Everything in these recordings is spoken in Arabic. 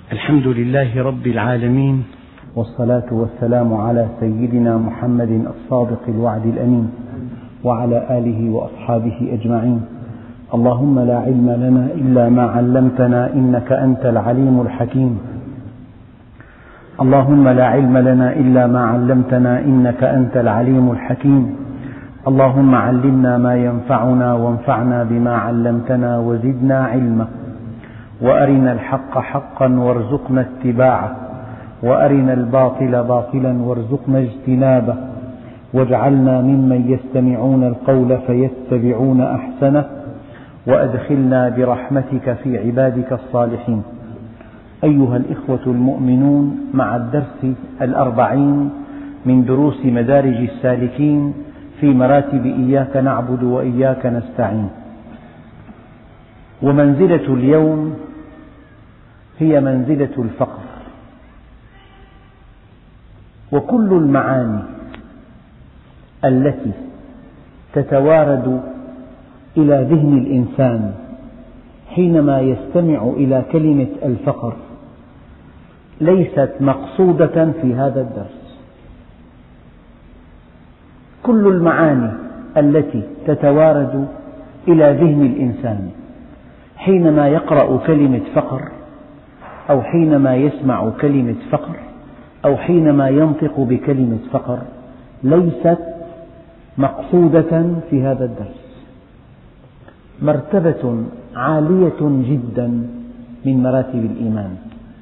الحمد لله رب العالمين، والصلاة والسلام على سيدنا محمد الصادق الوعد الأمين، وعلى آله وأصحابه أجمعين. اللهم لا علم لنا إلا ما علمتنا إنك أنت العليم الحكيم. اللهم لا علم لنا إلا ما علمتنا إنك أنت العليم الحكيم. اللهم علمنا ما ينفعنا وانفعنا بما علمتنا وزدنا علما، وأرنا الحق حقا وارزقنا اتباعه، وأرنا الباطل باطلا وارزقنا اجتنابه، واجعلنا ممن يستمعون القول فيتبعون أحسنه، وأدخلنا برحمتك في عبادك الصالحين. أيها الإخوة المؤمنون، مع الدرس 40 من دروس مدارج السالكين في مراتب إياك نعبد وإياك نستعين. ومنزلة اليوم هي منزلة الفقر. وكل المعاني التي تتوارد إلى ذهن الإنسان حينما يستمع إلى كلمة الفقر ليست مقصودة في هذا الدرس. كل المعاني التي تتوارد إلى ذهن الإنسان حينما يقرأ كلمة فقر، أو حينما يسمع كلمة فقر، أو حينما ينطق بكلمة فقر، ليست مقصودة في هذا الدرس. مرتبة عالية جدا من مراتب الإيمان،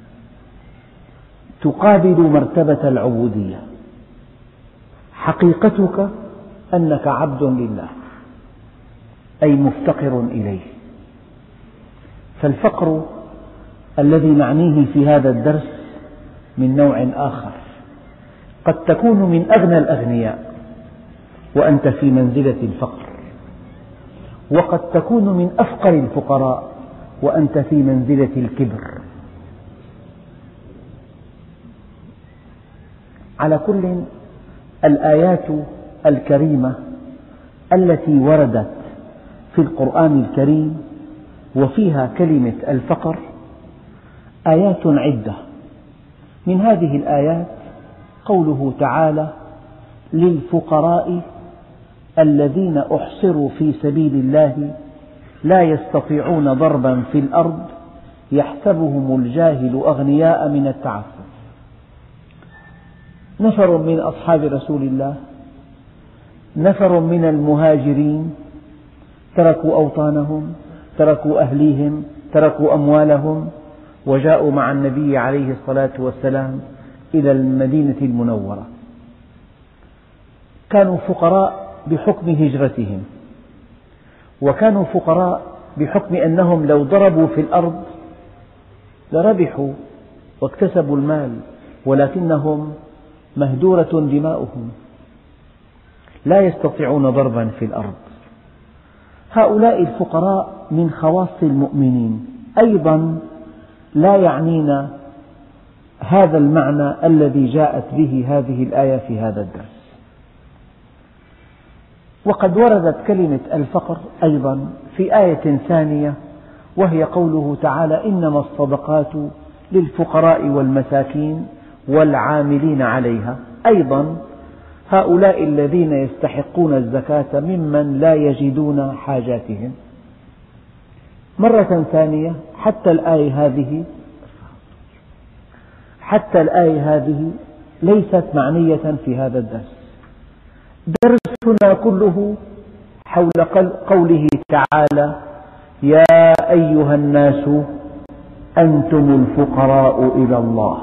تقابل مرتبة العبودية. حقيقتك أنك عبد لله، أي مفتقر إليه. فالفقر الذي نعنيه في هذا الدرس من نوع آخر. قد تكون من أغنى الأغنياء وأنت في منزلة الفقر، وقد تكون من أفقر الفقراء وأنت في منزلة الكبر. على كل، الآيات الكريمة التي وردت في القرآن الكريم وفيها كلمة الفقر آيات عدة. من هذه الآيات قوله تعالى: للفقراء الذين أحصروا في سبيل الله لا يستطيعون ضربا في الأرض يحسبهم الجاهل أغنياء من التعفف. نفر من أصحاب رسول الله، نفر من المهاجرين، تركوا أوطانهم، تركوا أهليهم، تركوا أموالهم، وجاءوا مع النبي عليه الصلاة والسلام إلى المدينة المنورة. كانوا فقراء بحكم هجرتهم، وكانوا فقراء بحكم أنهم لو ضربوا في الأرض لربحوا واكتسبوا المال، ولكنهم مهدورة دماؤهم، لا يستطيعون ضربا في الأرض. هؤلاء الفقراء من خواص المؤمنين. أيضا لا يعنينا هذا المعنى الذي جاءت به هذه الآية في هذا الدرس. وقد وردت كلمة الفقر أيضا في آية ثانية، وهي قوله تعالى: إنما الصدقات للفقراء والمساكين والعاملين عليها. أيضا هؤلاء الذين يستحقون الزكاة ممن لا يجدون حاجاتهم. مرة ثانية، حتى الآية هذه ليست معنية في هذا الدرس. درسنا كله حول قوله تعالى: يا أيها الناس أنتم الفقراء إلى الله.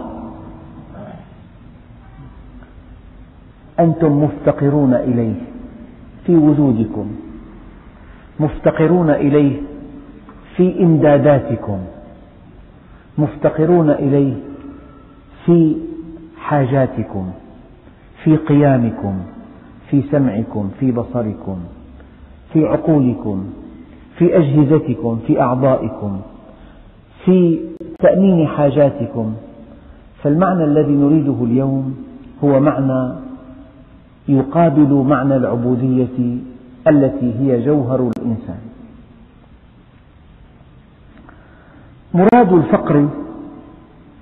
أنتم مفتقرون إليه في وجودكم، مفتقرون إليه في إمداداتكم، مفتقرون إليه في حاجاتكم، في قيامكم، في سمعكم، في بصركم، في عقولكم، في أجهزتكم، في أعضائكم، في تأمين حاجاتكم. فالمعنى الذي نريده اليوم هو معنى يقابل معنى العبودية التي هي جوهر الإنسان. مراد الفقر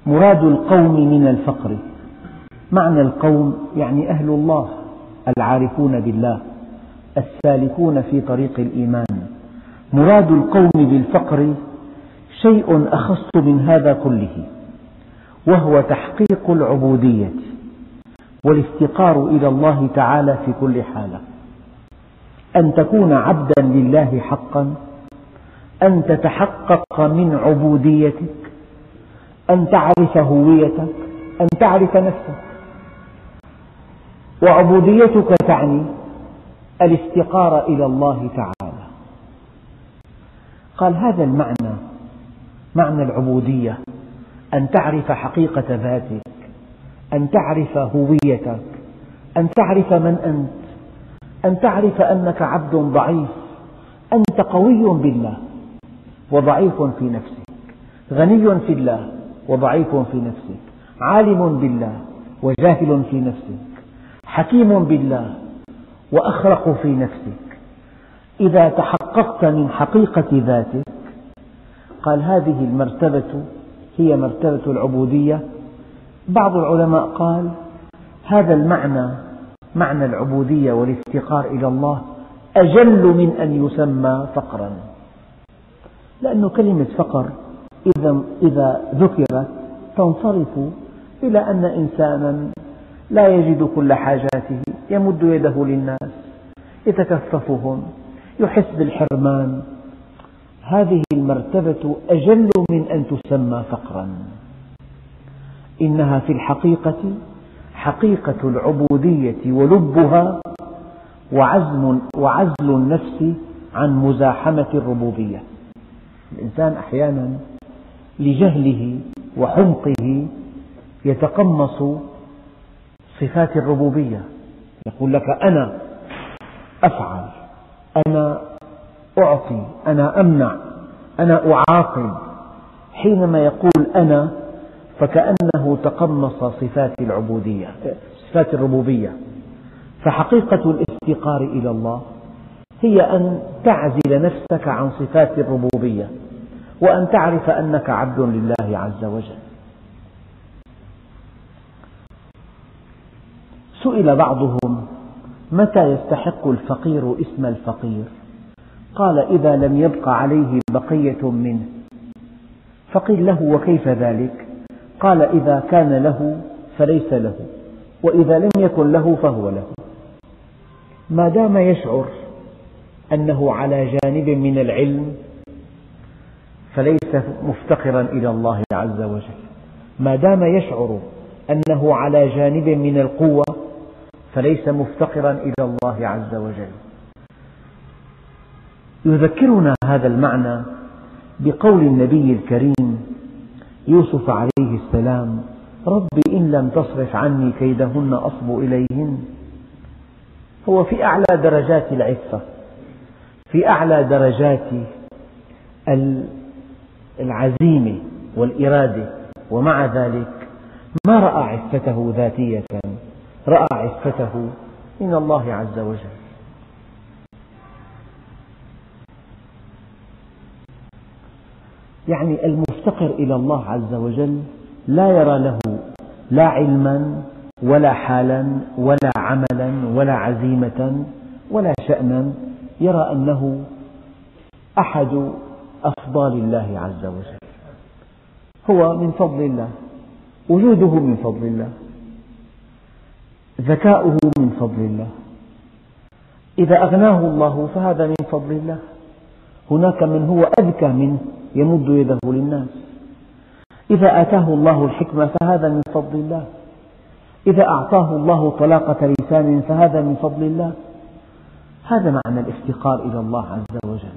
مراد القوم من الفقر، معنى القوم يعني أهل الله العارفون بالله السالكون في طريق الإيمان. مراد القوم بالفقر شيء أخص من هذا كله، وهو تحقيق العبودية والافتقار إلى الله تعالى في كل حالة، أن تكون عبدا لله حقا، أن تتحقق من عبوديتك، أن تعرف هويتك، أن تعرف نفسك. وعبوديتك تعني الافتقار إلى الله تعالى. قال هذا المعنى، معنى العبودية، أن تعرف حقيقة ذاتك، أن تعرف هويتك، أن تعرف من أنت، أن تعرف أنك عبد ضعيف، أنت قوي بالله وضعيف في نفسك، غني في الله وضعيف في نفسك، عالم بالله وجاهل في نفسك، حكيم بالله وأخرق في نفسك. إذا تحققت من حقيقة ذاتك، قال هذه المرتبة هي مرتبة العبودية. بعض العلماء قال هذا المعنى، معنى العبودية والافتقار إلى الله، أجل من أن يسمى فقرا، لأن كلمة فقر إذا ذكرت تنصرف إلى أن إنسانا لا يجد كل حاجاته، يمد يده للناس، يتكففهم، يحس بالحرمان. هذه المرتبة أجل من أن تسمى فقرا، إنها في الحقيقة حقيقة العبودية ولبها وعزل النفس عن مزاحمة الربوبية. الإنسان أحيانا لجهله وحمقه يتقمص صفات الربوبية، يقول لك أنا أفعل، أنا أعطي، أنا أمنع، أنا أعاقب. حينما يقول أنا فكأنه تقمص صفات العبودية، صفات الربوبية. فحقيقة الافتقار إلى الله هي أن تعزل نفسك عن صفات الربوبية، وأن تعرف أنك عبد لله عز وجل. سئل بعضهم متى يستحق الفقير اسم الفقير؟ قال إذا لم يبق عليه بقية منه. فقيل له وكيف ذلك؟ قال إذا كان له فليس له، وإذا لم يكن له فهو له. ما دام يشعر أنه على جانب من العلم فليس مفتقرا إلى الله عز وجل، ما دام يشعر أنه على جانب من القوة فليس مفتقرا إلى الله عز وجل. يذكرنا هذا المعنى بقول النبي الكريم يوسف عليه السلام: رب إن لم تصرف عني كيدهن أصب إليهن. هو في أعلى درجات العفة، في أعلى درجات العزيمة والإرادة، ومع ذلك ما رأى عفته ذاتية، رأى عفته من الله عز وجل. يعني المفتقر إلى الله عز وجل لا يرى له لا علما ولا حالا ولا عملا ولا عزيمة ولا شأنا، يرى أنه أحد أفضال الله عز وجل، هو من فضل الله، وجوده من فضل الله، ذكاؤه من فضل الله. إذا أغناه الله فهذا من فضل الله. هناك من هو أذكى منه يمد يده للناس. إذا آتاه الله الحكمة فهذا من فضل الله. إذا أعطاه الله طلاقة لسان فهذا من فضل الله. هذا معنى الافتقار إلى الله عز وجل.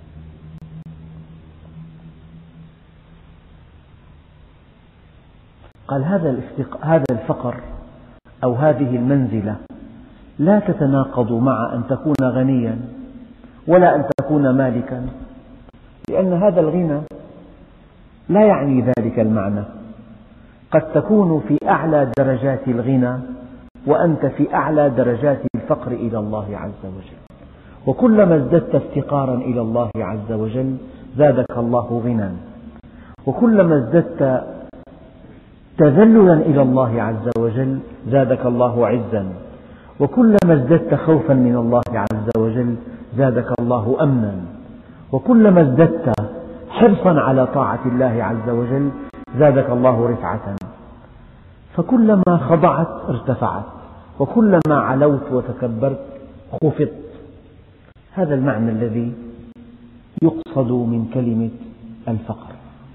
قال هذا الفقر أو هذه المنزلة لا تتناقض مع أن تكون غنيا ولا أن تكون مالكا، لأن هذا الغنى لا يعني ذلك المعنى. قد تكون في أعلى درجات الغنى وأنت في أعلى درجات الفقر إلى الله عز وجل، وكلما ازددت افتقارا إلى الله عز وجل زادك الله غنى، وكلما ازددت تذللا إلى الله عز وجل زادك الله عزا، وكلما ازددت خوفا من الله عز وجل زادك الله أمنا، وكلما ازددت حرصا على طاعة الله عز وجل زادك الله رفعة، فكلما خضعت ارتفعت، وكلما علوت وتكبرت خفضت. هذا المعنى الذي يقصد من كلمة الفقر.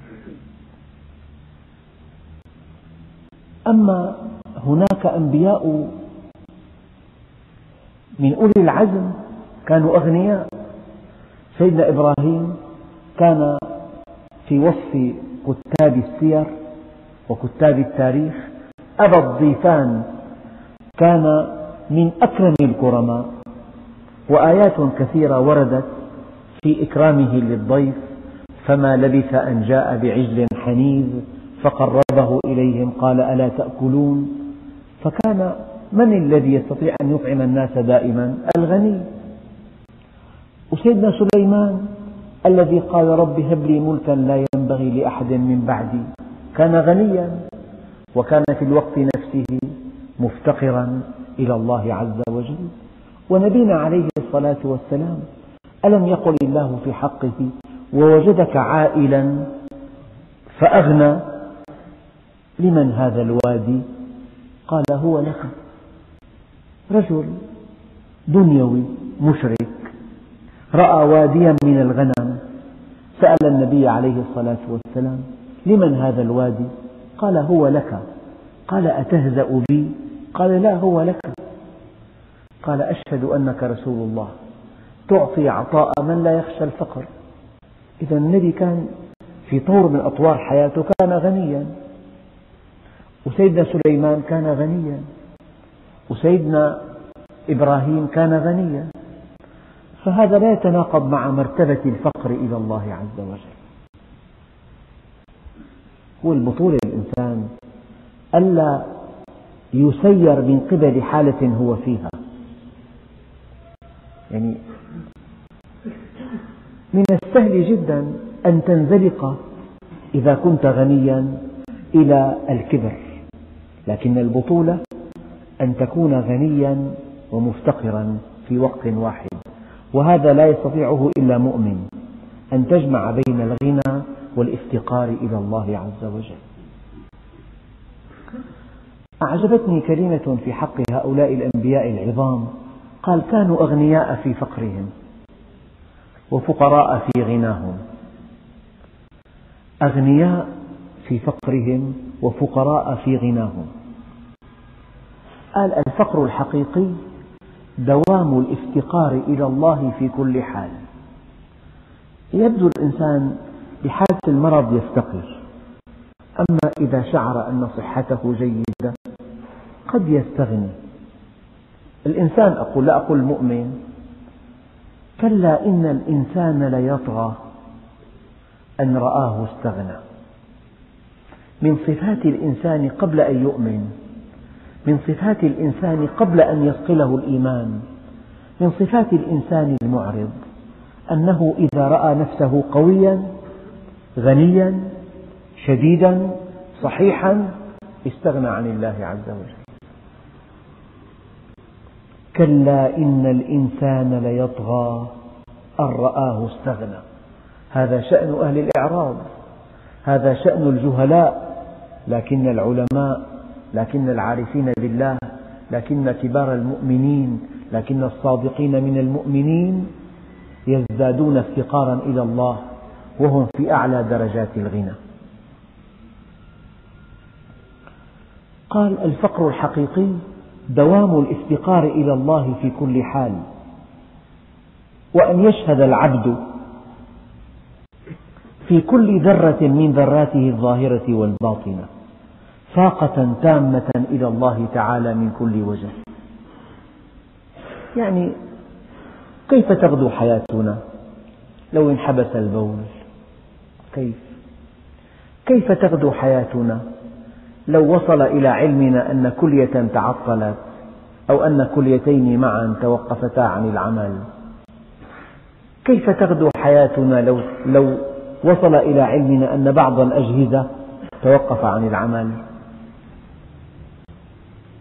أما هناك أنبياء من أولي العزم كانوا أغنياء. سيدنا إبراهيم كان في وصف كتاب السير وكتاب التاريخ أبا الضيفان، كان من أكرم الكرماء، وآيات كثيرة وردت في إكرامه للضيف، فما لبث أن جاء بعجل حنيذ فقربه إليهم قال ألا تأكلون. فكان من الذي يستطيع أن يطعم الناس دائما؟ الغني. وسيدنا سليمان الذي قال رب هب لي ملكا لا ينبغي لأحد من بعدي كان غنيا، وكان في الوقت نفسه مفتقرا إلى الله عز وجل. ونبينا عليه الصلاة والسلام ألم يقل الله في حقه ووجدك عائلا فأغنى؟ لمن هذا الوادي؟ قال هو لك. رجل دنيوي مشرك رأى واديا من الغنم، سأل النبي عليه الصلاة والسلام لمن هذا الوادي؟ قال هو لك. قال أتهزأ بي؟ قال لا هو لك. قال أشهد أنك رسول الله تعطي عطاء من لا يخشى الفقر. إذا النبي كان في طور من أطوار حياته كان غنيا، وسيدنا سليمان كان غنيا، وسيدنا إبراهيم كان غنيا، فهذا لا يتناقض مع مرتبة الفقر إلى الله عز وجل. هو البطولة الإنسان ألا يسير من قبل حالة هو فيها. يعني من السهل جدا أن تنزلق إذا كنت غنيا إلى الكبر، لكن البطولة أن تكون غنيا ومفتقرا في وقت واحد، وهذا لا يستطيعه إلا مؤمن، أن تجمع بين الغنى والافتقار إلى الله عز وجل. أعجبتني كلمة في حق هؤلاء الأنبياء العظام، قال كانوا أغنياء في فقرهم وفقراء في غناهم. أغنياء في فقرهم وفقراء في غناهم. قال الفقر الحقيقي دوام الافتقار إلى الله في كل حال. يبدو الإنسان بحالة المرض يفتقر، أما إذا شعر أن صحته جيدة قد يستغني. الإنسان لا أقول المؤمن، كلا إن الإنسان ليطغى أن رآه استغنى. من صفات الإنسان قبل أن يؤمن، من صفات الإنسان قبل أن يصقله الإيمان، من صفات الإنسان المعرض أنه إذا رأى نفسه قويا غنيا شديدا صحيحا استغنى عن الله عز وجل. كلا إن الإنسان ليطغى أن رآه استغنى. هذا شأن أهل الإعراض، هذا شأن الجهلاء، لكن العلماء، لكن العارفين بالله، لكن كبار المؤمنين، لكن الصادقين من المؤمنين يزدادون افتقارا إلى الله وهم في أعلى درجات الغنى. قال الفقر الحقيقي دوام الافتقار إلى الله في كل حال، وأن يشهد العبد في كل ذرة من ذراته الظاهرة والباطنة فاقة تامة إلى الله تعالى من كل وجه. يعني كيف تغدو حياتنا لو انحبس البول؟ كيف تغدو حياتنا لو وصل إلى علمنا أن كلية تعطلت أو أن كليتين معا توقفتا عن العمل؟ كيف تغدو حياتنا لو وصل إلى علمنا أن بعض الأجهزة توقف عن العمل؟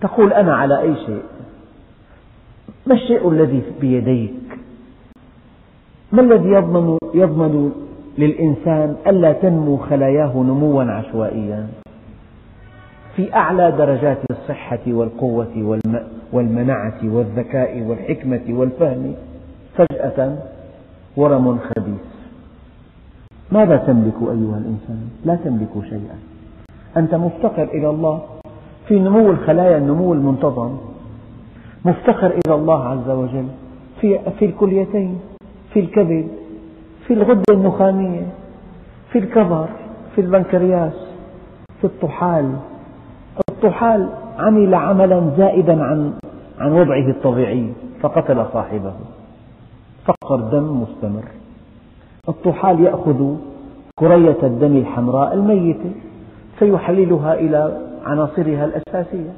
تقول أنا على أي شيء؟ ما الشيء الذي بيديك؟ ما الذي يضمن للإنسان ألا تنمو خلاياه نموا عشوائيا في أعلى درجات الصحة والقوة والمنعة والذكاء والحكمة والفهم، فجأة ورم خبيث؟ ماذا تملك أيها الإنسان؟ لا تملك شيئا. أنت مفتقر إلى الله في نمو الخلايا، النمو المنتظم، مفتقر إلى الله عز وجل في الكليتين، في الكبد، في الغدة النخامية، في الكظر، في البنكرياس، في الطحال. الطحال عمل عملا زائدا عن وضعه الطبيعي فقتل صاحبه، فقر دم مستمر. الطحال يأخذ كرية الدم الحمراء الميتة فيحللها إلى عناصرها الأساسية،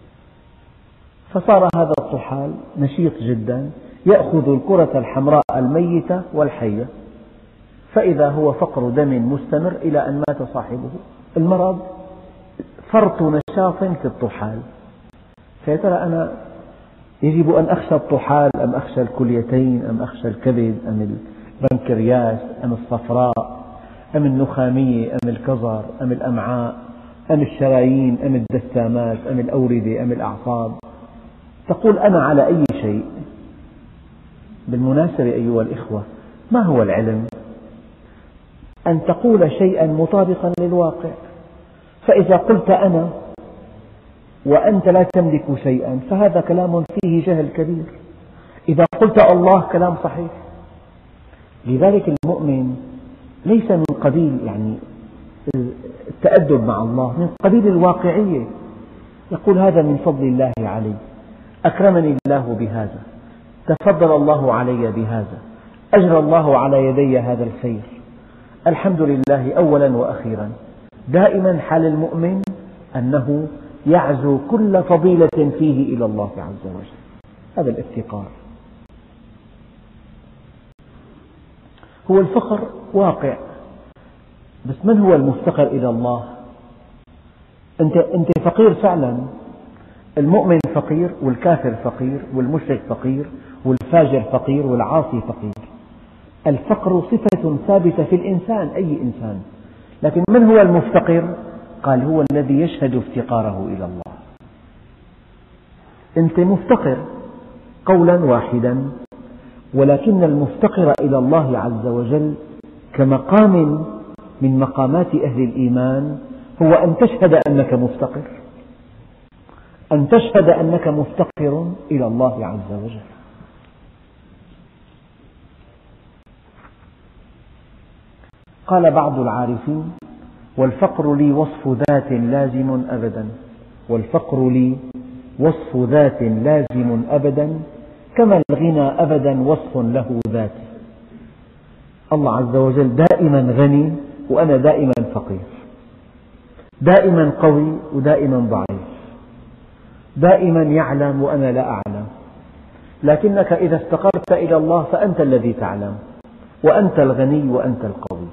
فصار هذا الطحال نشيط جدا يأخذ الكرة الحمراء الميتة والحية، فإذا هو فقر دم مستمر إلى أن مات صاحبه. المرض فرط نشاط في الطحال. فيا ترى أنا يجب أن أخشى الطحال أم أخشى الكليتين أم أخشى الكبد أم البنكرياس أم الصفراء أم النخامية أم الكظر أم الأمعاء أم الشرايين أم الدسامات أم الأوردة أم الأعصاب؟ تقول أنا على أي شيء؟ بالمناسبة أيها الإخوة، ما هو العلم؟ أن تقول شيئا مطابقا للواقع. فإذا قلت أنا وأنت لا تملك شيئا فهذا كلام فيه جهل كبير. إذا قلت الله كلام صحيح. لذلك المؤمن ليس من قبيل التأدب مع الله، من قبيل الواقعية. يقول هذا من فضل الله علي، أكرمني الله بهذا، تفضل الله علي بهذا، أجرى الله على يدي هذا الخير، الحمد لله أولا وأخيرا. دائما حال المؤمن أنه يعزو كل فضيلة فيه إلى الله عز وجل. هذا الافتقار. هو الفقر واقع، بس من هو المفتقر إلى الله؟ أنت فقير فعلا. المؤمن فقير والكافر فقير والمشرك فقير والفاجر فقير والعاصي فقير. الفقر صفة ثابتة في الإنسان، أي إنسان. لكن من هو المفتقر؟ قال هو الذي يشهد افتقاره إلى الله. أنت مفتقر قولا واحدا، ولكن المفتقر إلى الله عز وجل كمقام من مقامات أهل الإيمان هو أن تشهد أنك مفتقر، أن تشهد أنك مفتقر إلى الله عز وجل. قال بعض العارفين: والفقر لي وصف ذات لازم أبدا، والفقر لي وصف ذات لازم أبدا، كما الغنى أبدا وصف له ذات. الله عز وجل دائما غني وأنا دائما فقير، دائما قوي ودائما ضعيف، دائما يعلم وأنا لا أعلم. لكنك إذا افتقرت إلى الله فأنت الذي تعلم، وأنت الغني وأنت القوي.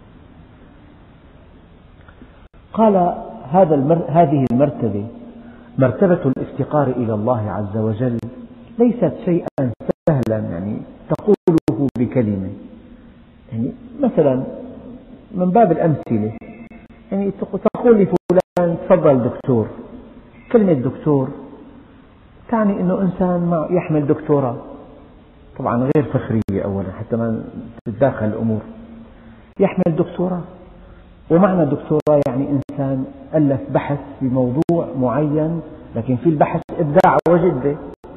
قال هذه المرتبة، مرتبة الافتقار إلى الله عز وجل، ليست شيئا سهلا تقوله بكلمة. مثلا من باب الأمثلة، تقول لفلان تفضل دكتور. كلمة دكتور تعني أنه إنسان يحمل دكتوراه، طبعا غير فخرية أولا حتى ما تتداخل الأمور. يحمل دكتوراه، ومعنى دكتوراه يعني إنسان ألف بحث بموضوع معين، لكن في البحث إبداع وجدة.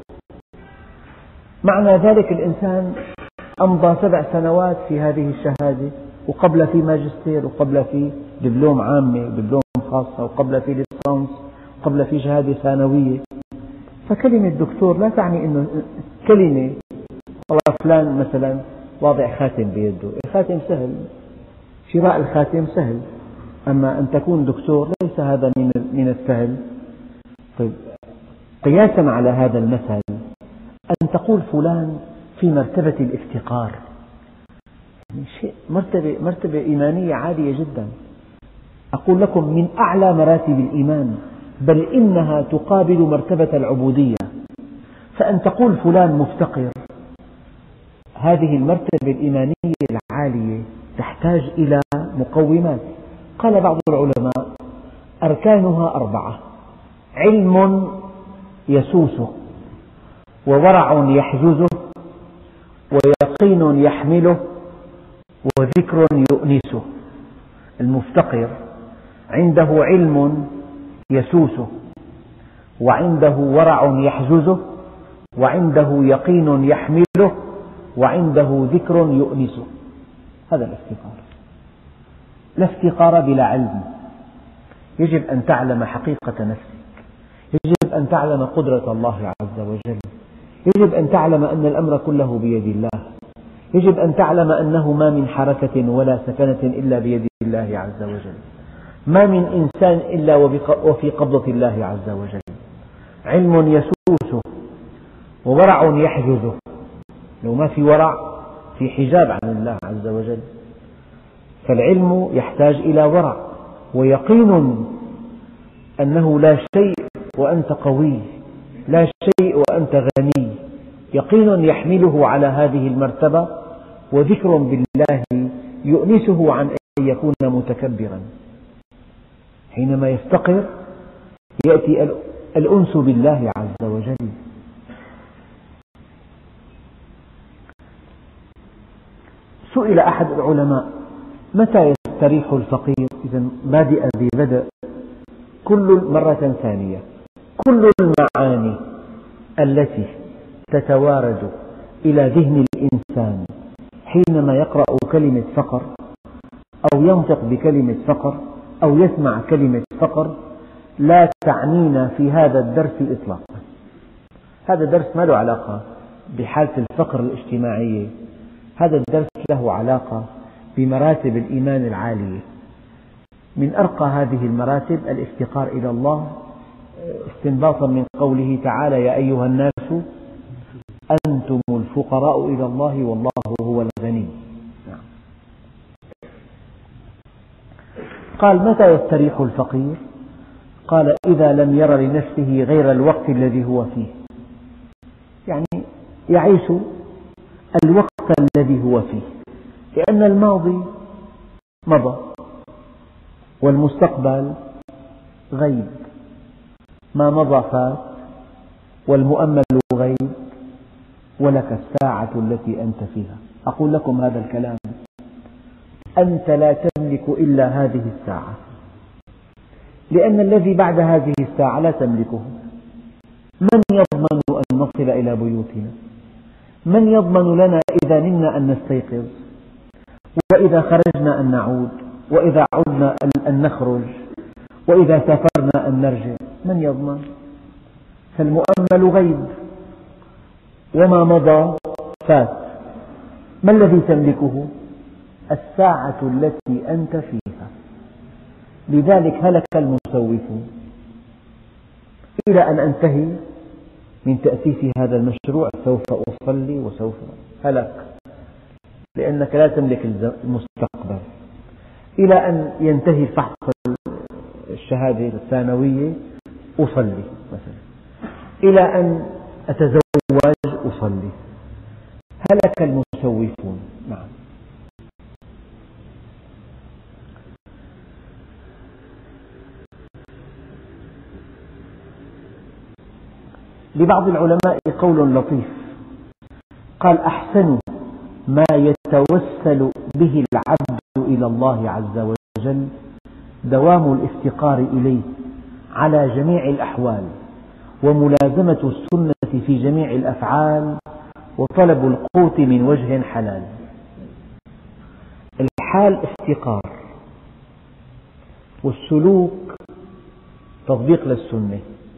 معنى ذلك الإنسان أمضى 7 سنوات في هذه الشهادة، وقبل في ماجستير، وقبل في دبلوم عامة ودبلوم خاصة، وقبل في ليسانس، وقبل في شهادة ثانوية. فكلمة دكتور لا تعني أنه كلمة والله فلان مثلا واضع خاتم بيده. الخاتم سهل، شراء الخاتم سهل، أما أن تكون دكتور ليس هذا من السهل. طيب، قياسا على هذا المثل أن تقول فلان في مرتبة الافتقار، شيء مرتبة إيمانية عالية جدا. أقول لكم من أعلى مراتب الإيمان بل إنها تقابل مرتبة العبودية. فأن تقول فلان مفتقر، هذه المرتبة الإيمانية العالية تحتاج إلى مقومات. قال بعض العلماء: أركانها 4: علم يسوسه، وورع يحجزه، ويقين يحمله، وذكر يؤنسه. المفتقر عنده علم يسوسه، وعنده ورع يحجزه، وعنده يقين يحمله، وعنده ذكر يؤنسه. هذا الافتقار. لا افتقار بلا علم. يجب أن تعلم حقيقة نفسك، يجب أن تعلم قدرة الله عز وجل، يجب أن تعلم أن الأمر كله بيد الله، يجب أن تعلم أنه ما من حركة ولا سكنة إلا بيد الله عز وجل، ما من إنسان إلا وفي قبضة الله عز وجل. علم يسوسه، وورع يحجزه. لو ما في ورع، في حجاب عن الله عز وجل. فالعلم يحتاج إلى ورع، ويقين أنه لا شيء وأنت قوي، لا شيء وأنت غني، يقين يحمله على هذه المرتبة، وذكر بالله يؤنسه عن أن يكون متكبرا. حينما يفتقر يأتي الأنس بالله عز وجل. سئل أحد العلماء: متى يستريح الفقير؟ إذا بادئ ببدء، كل مرة ثانية، كل المعاني التي تتوارد إلى ذهن الإنسان حينما يقرأ كلمة فقر، أو ينطق بكلمة فقر، أو يسمع كلمة فقر، لا تعنينا في هذا الدرس إطلاقا. هذا الدرس ما له علاقة بحالة الفقر الاجتماعية، هذا الدرس له علاقة بمراتب الإيمان العالية. من أرقى هذه المراتب الافتقار إلى الله، استنباطا من قوله تعالى: يا أيها الناس أنتم الفقراء إلى الله والله هو الغني. قال: متى يستريح الفقير؟ قال: إذا لم ير لنفسه غير الوقت الذي هو فيه، يعني يعيش الوقت الذي هو فيه، لأن الماضي مضى، والمستقبل غيب، ما مضى فات، والمؤمل غيب، ولك الساعة التي أنت فيها. أقول لكم هذا الكلام: أنت لا تملك إلا هذه الساعة، لأن الذي بعد هذه الساعة لا تملكه. من يضمن أن نصل إلى بيوتنا؟ من يضمن لنا إذا نمنا أن نستيقظ، وإذا خرجنا أن نعود، وإذا عدنا أن نخرج، وإذا سافرنا أن نرجع؟ من يضمن؟ فالمؤمل غيب، وما مضى فات. ما الذي تملكه؟ الساعة التي أنت فيها. لذلك هلك المسوفون. إلى أن أنتهي من تأسيس هذا المشروع سوف أصلي وسوف هلك، لأنك لا تملك المستقبل. إلى أن ينتهي فحص الشهادة الثانوية أصلي مثلا، إلى أن أتزوج أصلي. هلك المسوفون. نعم. لبعض العلماء قول لطيف، قال: أحسن ما يتوسل به العبد إلى الله عز وجل دوام الافتقار إليه على جميع الأحوال، وملازمة السنة في جميع الأفعال، وطلب القوت من وجه حلال. الحال افتقار، والسلوك تطبيق للسنة،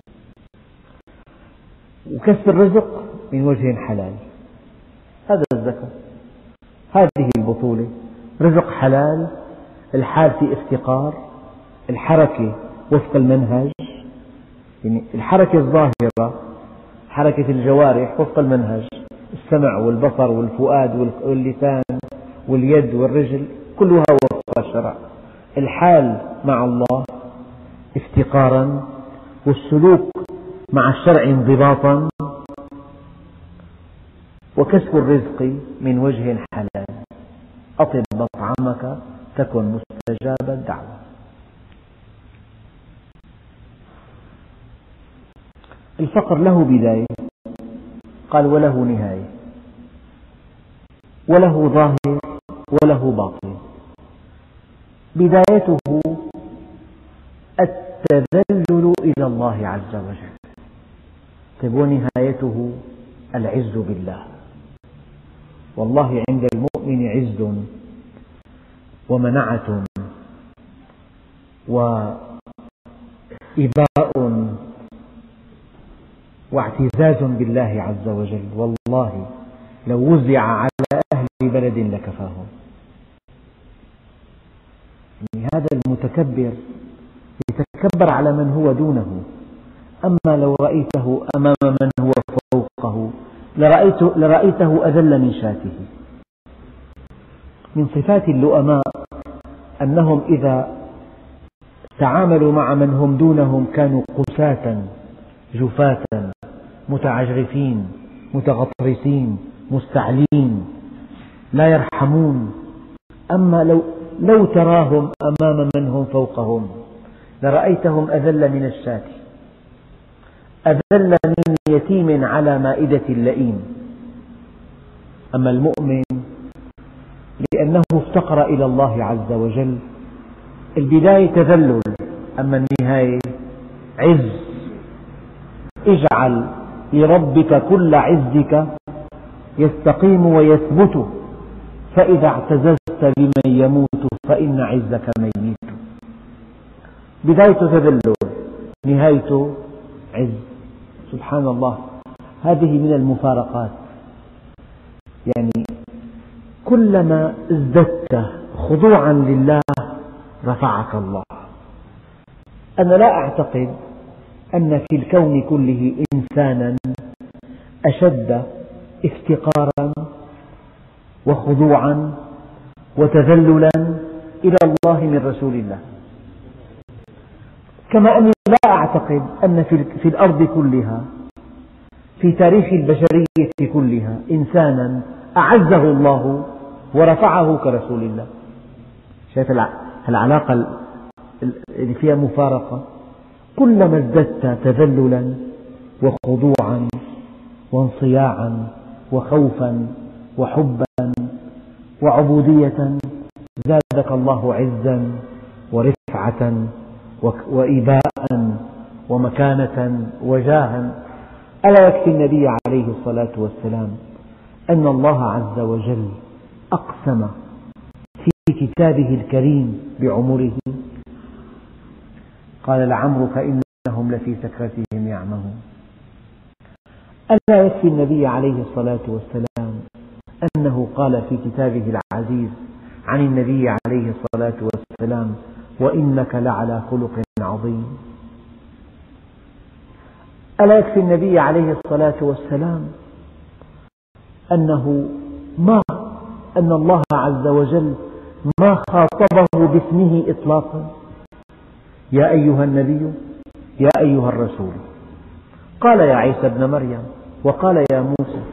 وكسب الرزق من وجه حلال. هذا الزكاة، هذه البطولة، رزق حلال، الحال في افتقار، الحركة وفق المنهج، يعني الحركة الظاهرة حركة الجوارح وفق المنهج، السمع والبصر والفؤاد واللسان واليد والرجل كلها وفق الشرع. الحال مع الله افتقارا والسلوك مع الشرع انضباطا، وكسب الرزق من وجه حلال. أطب مطعمك تكن مستجاب الدعوة. الفقر له بداية، قال وله نهاية، وله ظاهر وله باطن. بدايته التذلل إلى الله عز وجل، طيب ونهايته العز بالله. والله عند المؤمن عز ومنعة وإباء واعتزاز بالله عز وجل. والله لو وزع على أهل بلد لكفاهم. يعني هذا المتكبر يتكبر على من هو دونه، أما لو رأيته أمام من هو فوقه لرأيته أذل من شاته. من صفات اللؤماء أنهم إذا تعاملوا مع من هم دونهم كانوا قساة جفاة متعجرفين متغطرسين مستعلين لا يرحمون. أما لو تراهم أمام من هم فوقهم لرأيتهم أذل من الشاة، أذل من يتيم على مائدة اللئيم. أما المؤمن لأنه افتقر إلى الله عز وجل البداية تذلل، أما النهاية عز. اجعل لربك كل عزك يستقيم ويثبت، فإذا اعتززت بمن يموت فإن عزك ميت. بدايته تذلل، نهايته عز. سبحان الله، هذه من المفارقات. يعني كلما ازددت خضوعا لله رفعك الله. أنا لا أعتقد أن في الكون كله إنسانا أشد افتقارا وخضوعا وتذللا إلى الله من رسول الله، كما أني لا أعتقد أن في الأرض كلها في تاريخ البشرية كلها إنسانا أعزه الله ورفعه كرسول الله. شايف العلاقة اللي فيها مفارقة؟ كلما ازددت تذللا وخضوعا وانصياعا وخوفا وحبا وعبودية زادك الله عزا ورفعة وإباء ومكانة وجاها. ألا يكفي النبي عليه الصلاة والسلام أن الله عز وجل أقسم في كتابه الكريم بعمره، قال لعمرك إنهم لفي سكرتهم يعمهون. ألا يكفي النبي عليه الصلاة والسلام أنه قال في كتابه العزيز عن النبي عليه الصلاة والسلام وإنك لعلى خلق عظيم. ألا يكفي النبي عليه الصلاة والسلام أن الله عز وجل ما خاطبه باسمه إطلاقا، يا أيها النبي يا أيها الرسول. قال يا عيسى ابن مريم وقال يا موسى،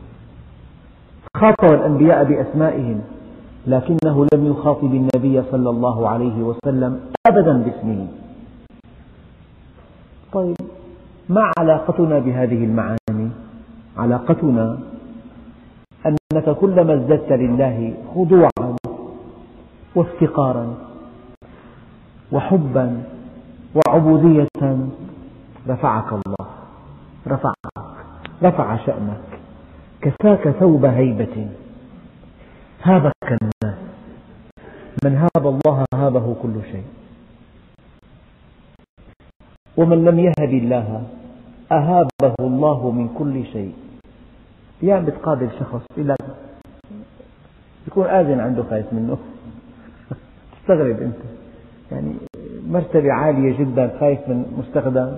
خاطب الأنبياء بأسمائهم، لكنه لم يخاطب النبي صلى الله عليه وسلم أبدا باسمه. طيب ما علاقتنا بهذه المعاني؟ علاقتنا أنك كلما ازددت لله خضوعا وافتقارا وحبا وعبودية رفعك الله، رفع شأنك، كساك ثوب هيبة، هابك الناس. من هاب الله هابه كل شيء، ومن لم يهب الله أهابه الله من كل شيء. أحيانا بتقابل شخص يكون آذن عنده خايف منه تستغرب أنت، يعني مرتبة عالية جدا خايف من مستخدم.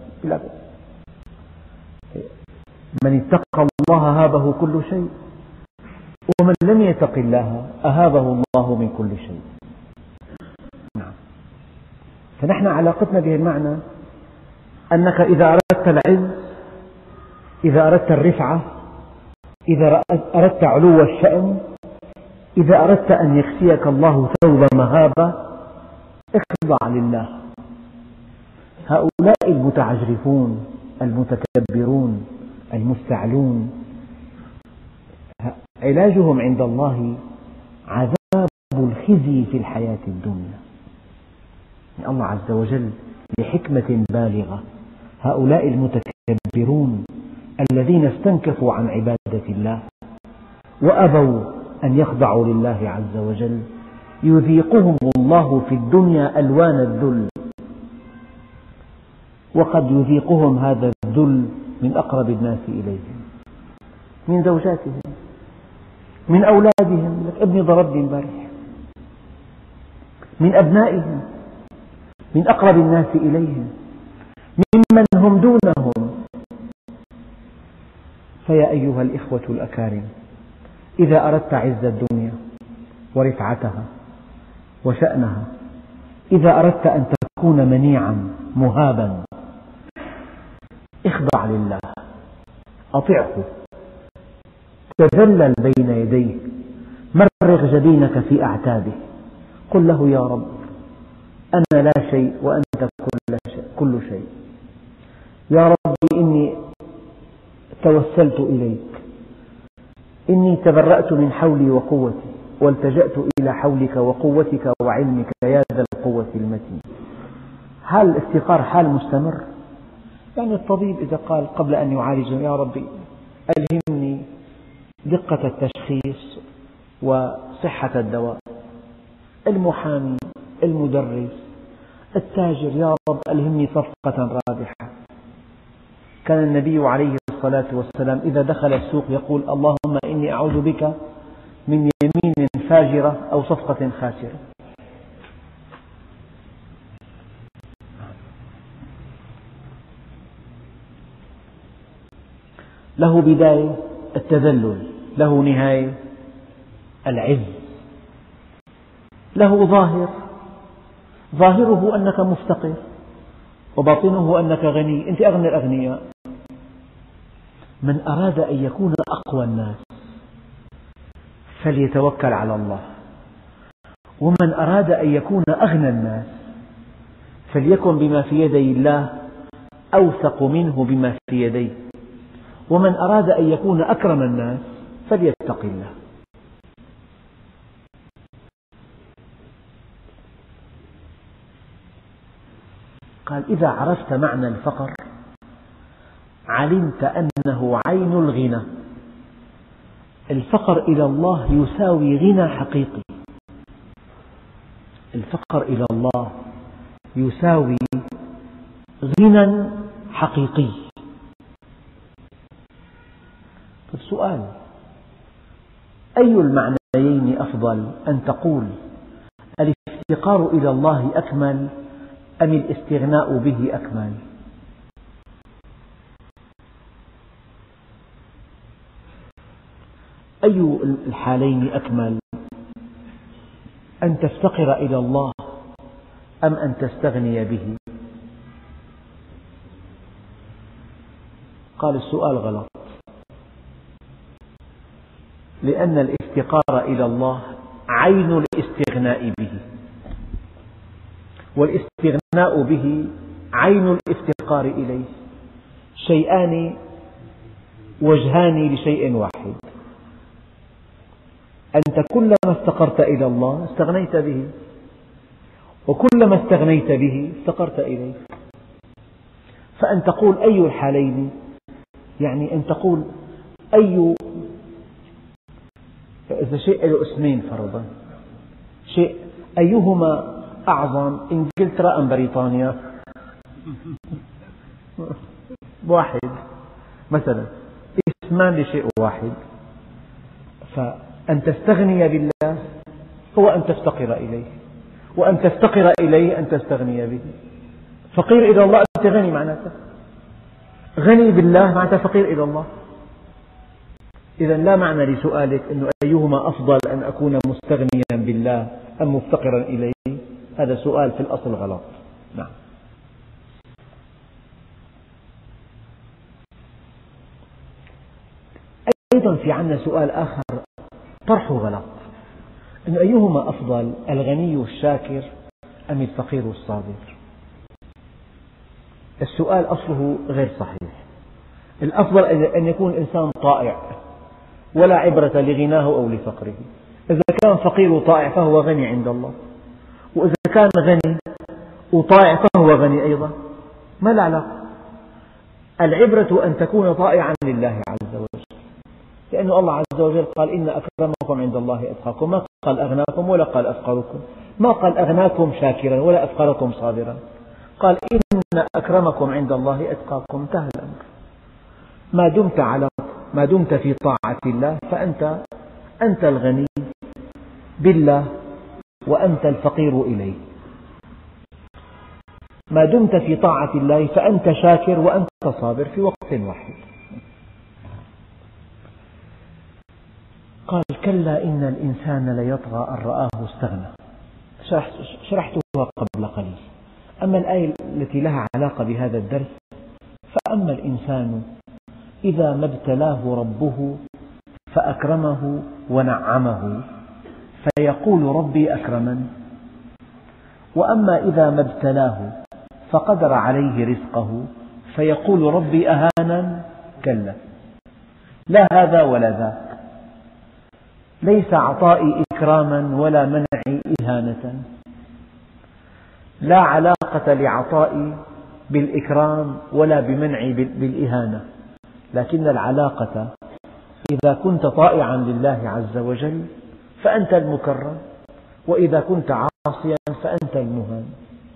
من اتقى الله هابه كل شيء، ومن لم يتق الله أهابه الله من كل شيء. نعم. فنحن علاقتنا به المعنى أنك إذا أردت العز، إذا أردت الرفعة، إذا أردت علو الشأن، إذا أردت أن يكسيك الله ثوب مهابة، اخضع لله. هؤلاء المتعجرفون المتكبرون المستعلون علاجهم عند الله عذاب الخزي في الحياة الدنيا. الله عز وجل لحكمة بالغة هؤلاء المتكبرون الذين استنكفوا عن عبادة الله وأبوا أن يخضعوا لله عز وجل يذيقهم الله في الدنيا ألوان الذل، وقد يذيقهم هذا الذل من أقرب الناس إليهم، من زوجاتهم، من أولادهم. لك ابني ضربني امبارح، من أبنائهم، من أقرب الناس إليهم، ممن هم دونهم. فيا أيها الإخوة الأكارم، إذا أردت عز الدنيا ورفعتها وشأنها، إذا أردت أن تكون منيعا مهابا، اخضع لله، أطعه، تذلل بين يديه، مرغ جبينك في أعتابه، قل له يا رب أنا لا شيء وأنت كل شيء، يا ربي إني توسلت إليك، إني تبرأت من حولي وقوتي والتجأت إلى حولك وقوتك وعلمك يا ذا القوة المتين. حال الافتقار حال مستمر. يعني الطبيب إذا قال قبل أن يعالجه يا ربي ألهمني دقة التشخيص وصحة الدواء، المحامي، المدرس، التاجر يا رب ألهمني صفقة رابحة. كان النبي عليه الصلاة والسلام إذا دخل السوق يقول اللهم إني أعوذ بك من يمين فاجرة أو صفقة خاسرة. له بداية التذلل، له نهاية العز، له ظاهره أنك مفتقر وباطنه أنك غني، أنت أغنى الأغنياء. من أراد أن يكون أقوى الناس فليتوكل على الله، ومن أراد أن يكون أغنى الناس فليكن بما في يدي الله أوثق منه بما في يديه، ومن أراد أن يكون أكرم الناس فليتق الله. قال إذا عرفت معنى الفقر علمت أنه عين الغنى. الفقر إلى الله يساوي غنى حقيقي، الفقر إلى الله يساوي غنى حقيقي. السؤال أي المعنيين أفضل، أن تقول الافتقار إلى الله أكمل أم الاستغناء به أكمل؟ أي الحالين أكمل، أن تفتقر إلى الله أم أن تستغني به؟ قال السؤال غلط، لأن الافتقار إلى الله عين الاستغناء به، والاستغناء به عين الافتقار إليه، شيئان وجهان لشيء واحد. أنت كلما افتقرت إلى الله استغنيت به، وكلما استغنيت به افتقرت إليه. فأن تقول أي الحالين، يعني أن تقول إذا شيء له اسمين فرضا، شيء أيهما أعظم، إنجلترا أم بريطانيا؟ واحد مثلا، اسمان لشيء واحد. فأن تستغني بالله هو أن تفتقر إليه، وأن تفتقر إليه أن تستغني به. فقير إلى الله أنت غني، معناته غني بالله معناته فقير إلى الله. إذا لا معنى لسؤالك أنه أيهما أفضل، أن أكون مستغنيا بالله أم مفتقرا إليه. هذا سؤال في الأصل غلط. نعم. أيضا في عندنا سؤال آخر طرحه غلط، إنه أيهما أفضل، الغني الشاكر أم الفقير الصابر؟ السؤال أصله غير صحيح. الأفضل أن يكون الإنسان طائع ولا عبرة لغناه أو لفقره. إذا كان فقير وطائع فهو غني عند الله، وإذا كان غني وطائع فهو غني أيضا، ما العلاقة؟ العبرة أن تكون طائعا لله عز وجل، لأن الله عز وجل قال إن أكرمكم عند الله أتقاكم، ما قال أغناكم ولا قال أفقركم، ما قال أغناكم شاكرا ولا أفقركم صابرا، قال إن أكرمكم عند الله أتقاكم. انتهى الأمر. ما دمت في طاعة الله فأنت الغني بالله وأنت الفقير إليه. ما دمت في طاعة الله فأنت شاكر وأنت صابر في وقت واحد. قال كلا إن الإنسان ليطغى أن رآه استغنى، شرحتها قبل قليل. أما الآية التي لها علاقة بهذا الدرس: فأما الإنسان إذا ما ابتلاه ربه فأكرمه ونعمه فيقول ربي أكرمن، وأما إذا ما ابتلاه فقدر عليه رزقه فيقول ربي أهانن. كلا، لا هذا ولا ذاك، ليس عطائي إكراما ولا منعي إهانة، لا علاقة لعطائي بالإكرام ولا بمنعي بالإهانة، لكن العلاقة إذا كنت طائعا لله عز وجل فأنت المكرم، وإذا كنت عاصيا فأنت المهان.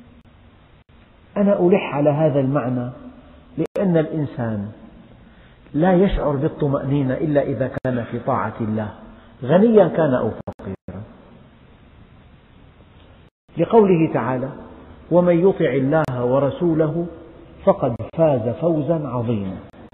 أنا ألح على هذا المعنى لأن الإنسان لا يشعر بالطمأنينة إلا إذا كان في طاعة الله، غنيا كان أو فقيرا، لقوله تعالى: ومن يطع الله ورسوله فقد فاز فوزا عظيما.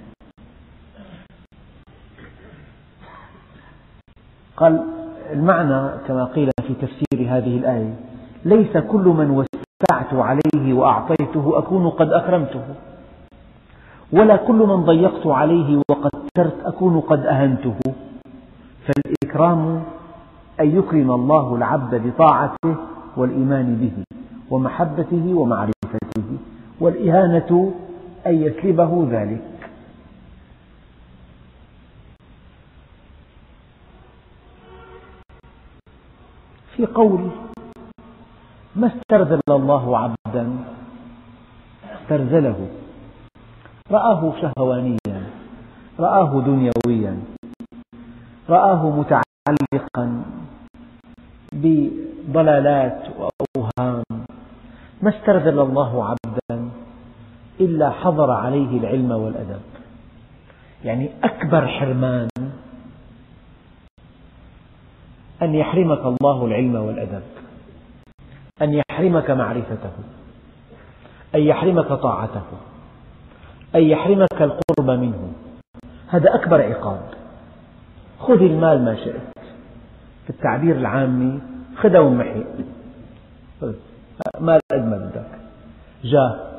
قال المعنى كما قيل في تفسير هذه الآية: ليس كل من وسعت عليه وأعطيته أكون قد أكرمته، ولا كل من ضيقت عليه وقدرت أكون قد أهنته. فالإكرام أن يكرم الله العبد بطاعته والإيمان به ومحبته ومعرفته، والإهانة أن يسلبه ذلك. في قول: ما استرذل الله عبدا استرذله، رآه شهوانيا، رآه دنيويا، رآه متعلقا بضلالات وأوهام. ما استرذل الله عبدا إلا حضر عليه العلم والأدب. يعني أكبر حرمان أن يحرمك الله العلم والأدب، أن يحرمك معرفته، أن يحرمك طاعته، أن يحرمك القرب منه. هذا أكبر عقاب. خذ المال ما شئت، في التعبير العامي خذه ومحي، مال قد ما بدك، جاه.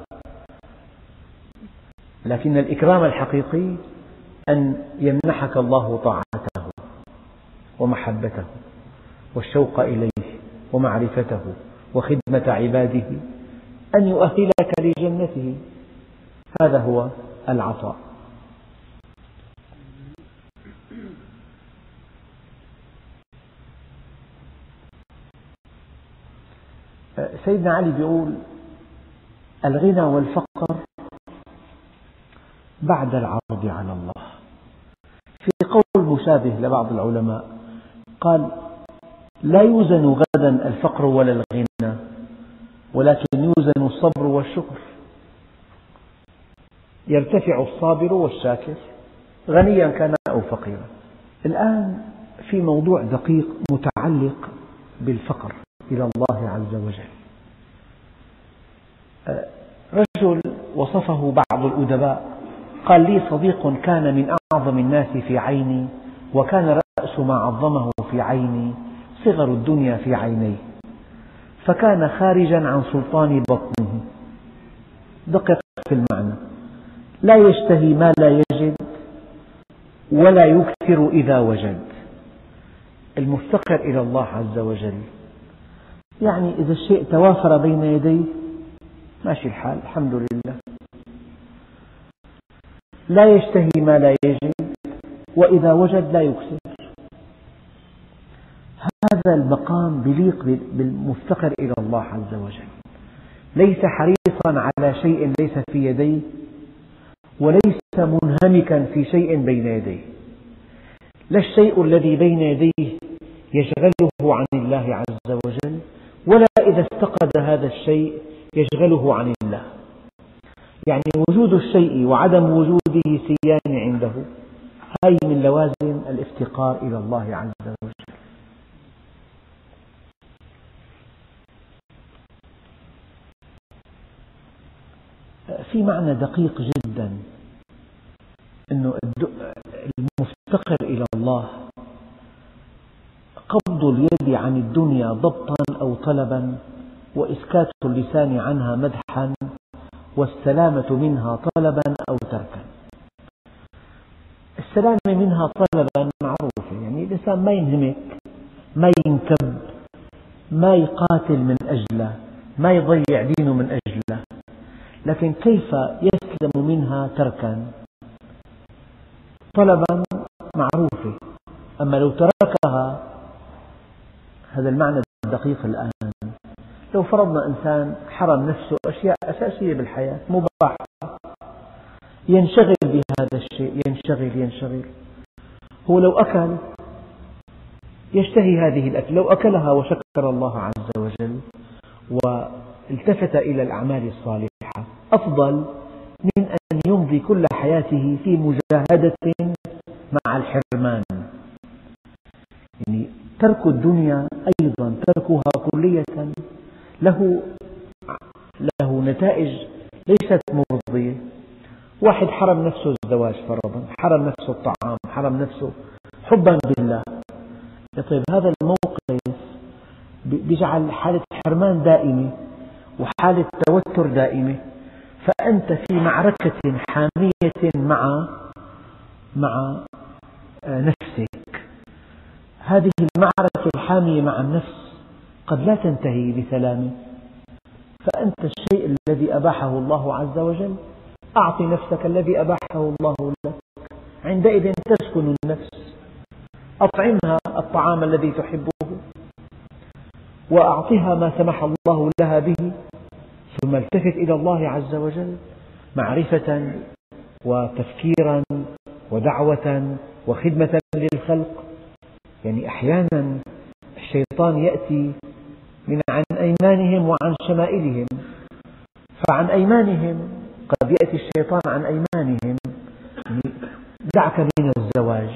لكن الإكرام الحقيقي أن يمنحك الله طاعته ومحبته والشوق إليه ومعرفته وخدمة عباده، أن يؤهلك لجنته. هذا هو العطاء. سيدنا علي يقول: الغنى والفقر بعد العرض على الله. في قول مشابه لبعض العلماء قال: لا يوزن غدا الفقر ولا الغنى، ولكن يوزن الصبر والشكر. يرتفع الصابر والشاكر غنيا كان أو فقيرا. الآن في موضوع دقيق متعلق بالفقر إلى الله عز وجل. رجل وصفه بعض الأدباء، قال: لي صديق كان من أعظم الناس في عيني، وكان رأس ما عظمه في عيني صغر الدنيا في عينيه، فكان خارجا عن سلطان بطنه. دقق في المعنى: لا يشتهي ما لا يجد، ولا يكثر إذا وجد. المفتقر إلى الله عز وجل يعني إذا الشيء توافر بين يديه ماشي الحال الحمد لله، لا يشتهي ما لا يجد، وإذا وجد لا يكثر. هذا المقام بليق بالمفتقر إلى الله عز وجل، ليس حريصا على شيء ليس في يديه، وليس منهمكا في شيء بين يديه. لا الشيء الذي بين يديه يشغله عن الله عز وجل، ولا إذا افتقد هذا الشيء يشغله عن الله. يعني وجود الشيء وعدم وجوده سيان عنده، هذه من لوازم الافتقار إلى الله عز وجل. في معنى دقيق جدا أنه المفتقر إلى الله قبض اليد عن الدنيا ضبطا أو طلبا، وإسكات اللسان عنها مدحا، والسلامة منها طلبا أو تركا. السلامة منها طلبا معروفة، يعني الإنسان ما ينهمك، ما ينكب، ما يقاتل من أجله، ما يضيع دينه من أجله. لكن كيف يسلم منها تركا؟ طلبا معروفة، أما لو تركها، هذا المعنى الدقيق الآن. لو فرضنا إنسان حرم نفسه أشياء أساسية بالحياة مباحة، ينشغل بهذا الشيء، ينشغل. هو لو أكل يشتهي هذه الأكل، لو أكلها وشكر الله عز وجل والتفت إلى الأعمال الصالحة أفضل من أن يمضي كل حياته في مجاهدة مع الحرمان. يعني ترك الدنيا أيضا تركها كلية له نتائج ليست مرضية. واحد حرم نفسه الزواج فرضا، حرم نفسه الطعام، حرم نفسه حبا بالله. طيب هذا الموقف بيجعل حالة حرمان دائمة وحالة توتر دائمة، فأنت في معركة حامية مع نفسك. هذه المعركة الحامية مع النفس قد لا تنتهي بسلام، فأنت الشيء الذي أباحه الله عز وجل أعط نفسك الذي أباحه الله لك، عندئذ تسكن النفس. أطعمها الطعام الذي تحبه، وأعطها ما سمح الله لها به، ثم التفت إلى الله عز وجل معرفة وتفكيرا ودعوة وخدمة للخلق. يعني أحيانا الشيطان يأتي من عن أيمانهم وعن شمائلهم، فعن أيمانهم قد يأتي الشيطان عن أيمانهم: دعك من الزواج،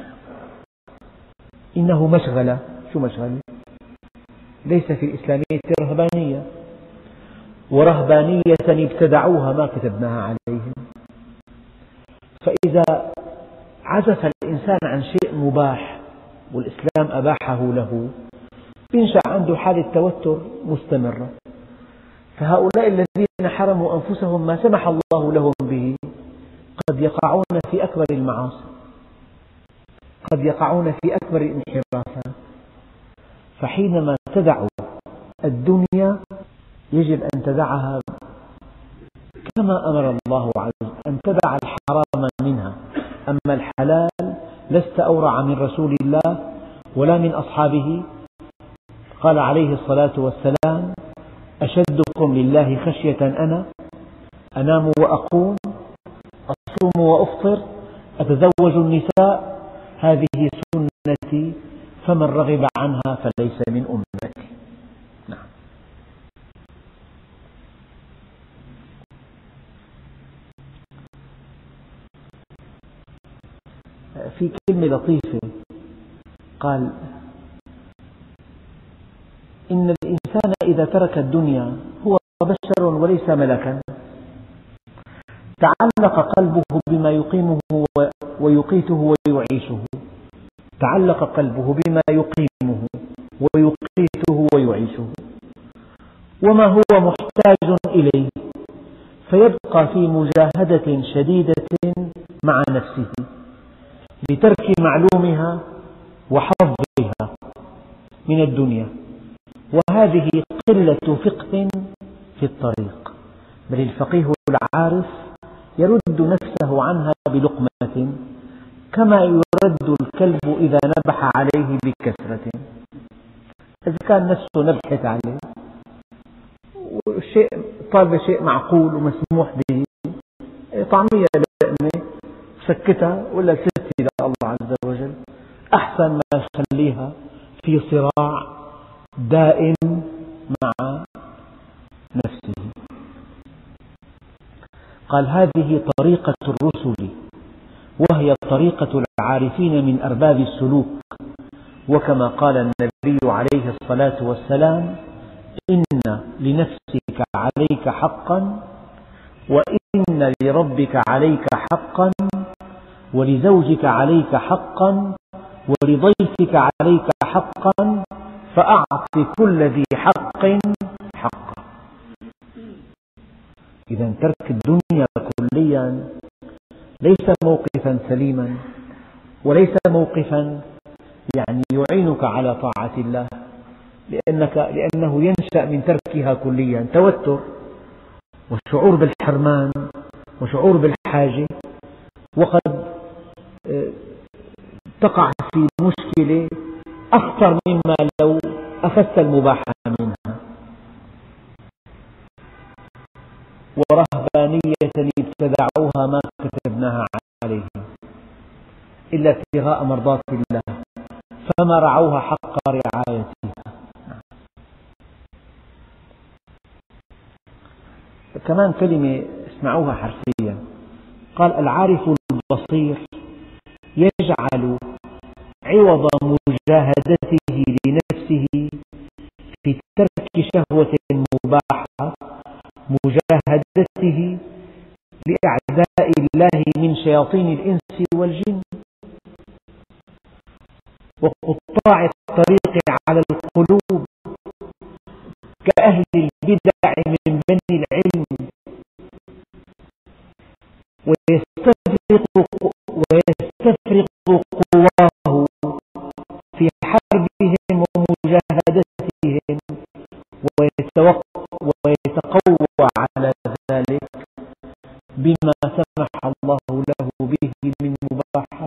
إنه مشغلة. شو مشغلة؟ ليس في الإسلامية رهبانية، ورهبانية ابتدعوها ما كتبناها عليهم. فإذا عزف الإنسان عن شيء مباح والإسلام أباحه له، ينشأ عنده حالة توتر مستمرة. فهؤلاء الذين حرموا أنفسهم ما سمح الله لهم به قد يقعون في أكبر المعاصي، قد يقعون في أكبر الانحرافات. فحينما تدع الدنيا يجب أن تدعها كما أمر الله عز وجل، أن تدع الحرام منها. أما الحلال لست أورع من رسول الله ولا من أصحابه. قال عليه الصلاة والسلام: أشدكم لله خشية أنام وأقوم، أصوم وأفطر، أتزوج النساء، هذه سنتي، فمن رغب عنها فليس من أمتي. نعم. في كلمة لطيفة قال: إن الإنسان إذا ترك الدنيا هو بشر وليس ملكا، تعلق قلبه بما يقيمه ويقيته ويعيشه. تعلق قلبه بما يقيمه ويقيته ويعيشه، وما هو محتاج إليه، فيبقى في مجاهدة شديدة مع نفسه. لترك معلومها وحظها من الدنيا، وهذه قلة فقه في الطريق. بل الفقيه العارف يرد نفسه عنها بلقمة كما يرد الكلب إذا نبح عليه بكسرة. إذا كان نفسه نبحت عليه طالب شيء معقول ومسموح به، طعمية لقمة سكتها ولا ستي لله عز وجل، أحسن ما يخليها في صراع دائم مع نفسه. قال: هذه طريقة الرسل، وهي طريقة العارفين من أرباب السلوك. وكما قال النبي عليه الصلاة والسلام: إن لنفسك عليك حقا، وإن لربك عليك حقا، ولزوجك عليك حقا، ولضيفك عليك حقا، فأعط كل ذي حق حقه. إذا ترك الدنيا كليا ليس موقفا سليما، وليس موقفا يعينك على طاعة الله، لأنه ينشأ من تركها كليا توتر وشعور بالحرمان وشعور بالحاجة، وقد تقع في مشكلة أخطر مما لو أخذت المباح منها. ورهبانية ابتدعوها ما كتبناها عليهم إلا ابتغاء مرضات الله، فما رعوها حق رعايتها. كمان كلمة اسمعوها حرفيا، قال: العارف البصير يجعل عوض مجاهدته لنفسه في ترك شهوة مباحة مجاهدته لأعداء الله من شياطين الإنس والجن وقطاع الطريق على القلوب كأهل البدع من بني العلم، ويستفرغ قواه في حربهم ومجاهدتهم، ويتقوى على ذلك بما سمح الله له به من مباحات.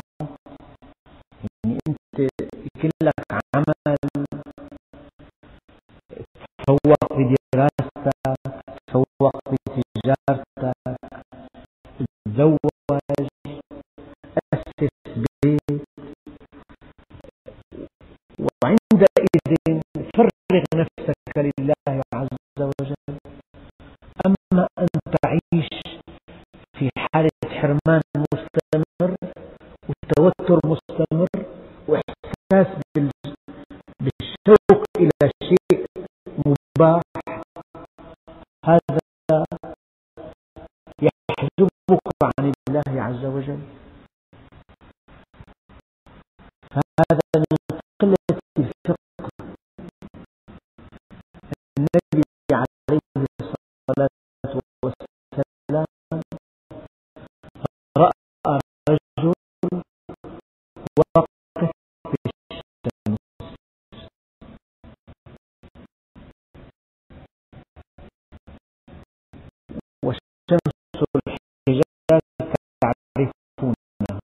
أنت يكون لك عمل، تفوق في دراستك، تفوق في تجارتك، تزوج، أسس بيت، وعندئذ فرغ نفسك لله عز وجل. أما أن تعيش في حالة حرمان مستمر وتوتر مستمر وإحساس بالشوق إلى شيء مباح، هذا يحجبك عن الله عز وجل. هذا من قلة الفقه. النبي عليه الصلاة والسلام رأى رجل واقف في الشمس، والشمس الحجاز تعرفونها،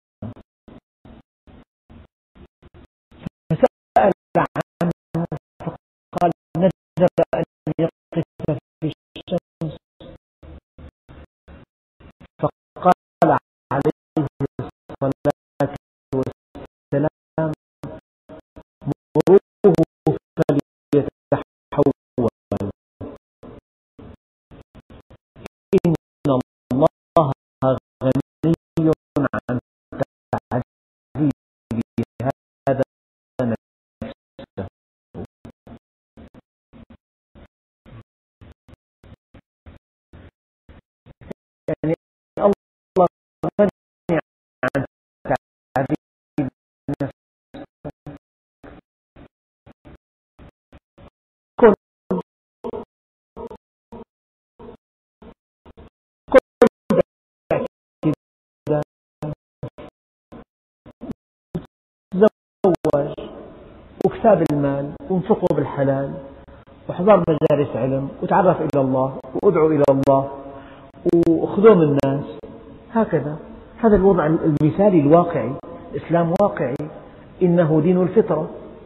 فسأل عنه فقال: نذر أن يقف في الشمس. فقال عليه الصلاة والسلام: مروه فليتحول، إن الله غني عن تعذيب هذا نفسه. الله غني عن تعذيب نفسه. كن واحساب المال وانفقوا بالحلال واحضر مجالس علم وتعرف إلى الله وادعوا إلى الله وخدوم الناس. هكذا هذا الوضع المثالي الواقعي. الإسلام واقعي، إنه دين الفطرة.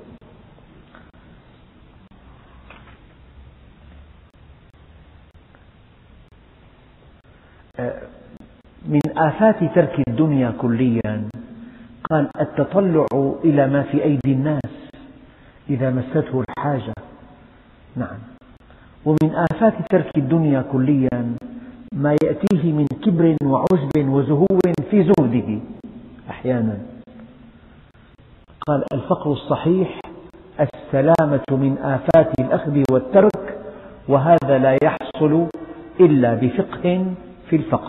من آفات ترك الدنيا كليا قال التطلع إلى ما في أيدي الناس إذا مسته الحاجة. نعم. ومن آفات ترك الدنيا كليا ما يأتيه من كبر وعجب وزهو في زهده أحيانا. قال الفقر الصحيح السلامة من آفات الأخذ والترك، وهذا لا يحصل إلا بفقه في الفقر.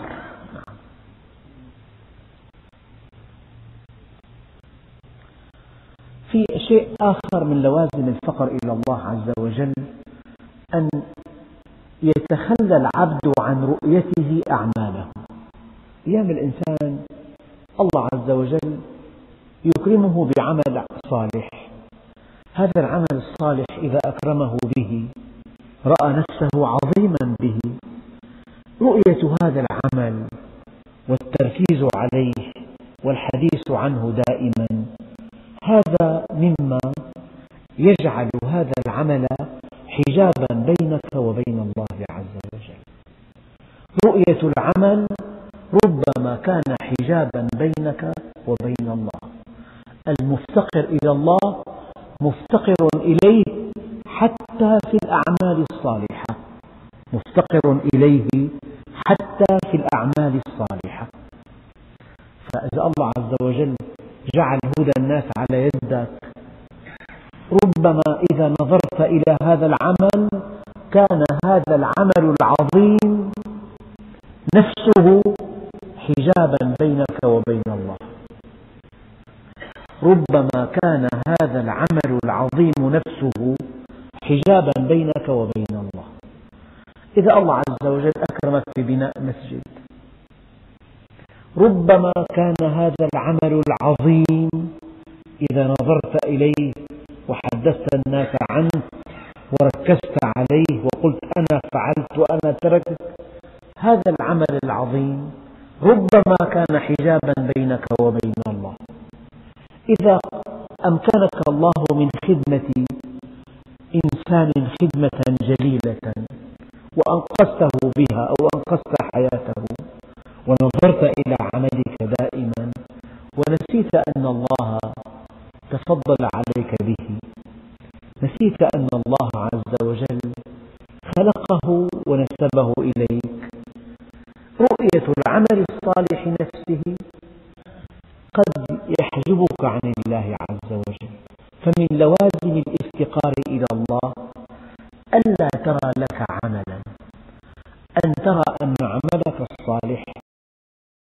في شيء آخر من لوازم الفقر إلى الله عز وجل، أن يتخلى العبد عن رؤيته أعماله. أيام الإنسان الله عز وجل يكرمه بعمل صالح، هذا العمل الصالح إذا أكرمه به رأى نفسه عظيما به. رؤية هذا العمل والتركيز عليه والحديث عنه دائما، هذا مما يجعل هذا العمل حجابا بينك وبين الله عز وجل. رؤية العمل ربما كان حجابا بينك وبين الله. المفتقر إلى الله مفتقر إليه حتى في الأعمال الصالحة، مفتقر إليه حتى في الأعمال الصالحة. فإذا الله عز وجل جعل هدى الناس على يدك، ربما إذا نظرت إلى هذا العمل كان هذا العمل العظيم نفسه حجابا بينك وبين الله. ربما كان هذا العمل العظيم نفسه حجابا بينك وبين الله. إذا الله عز وجل أكرمك ببناء مسجد، ربما كان هذا العمل العظيم إذا نظرت إليه وحدثت الناس عنه وركزت عليه وقلت أنا فعلت وأنا تركت، هذا العمل العظيم ربما كان حجابا بينك وبين الله. إذا أمكنك الله من خدمة إنسان خدمة جليلة وأنقذته بها أو أنقذت حياته، ونظرت إلى عملك دائما ونسيت أن الله تفضل عليك به، نسيت أن الله عز وجل خلقه ونسبه إليك، رؤية العمل الصالح نفسه قد يحجبك عن الله عز وجل. فمن لوازم الافتقار إلى الله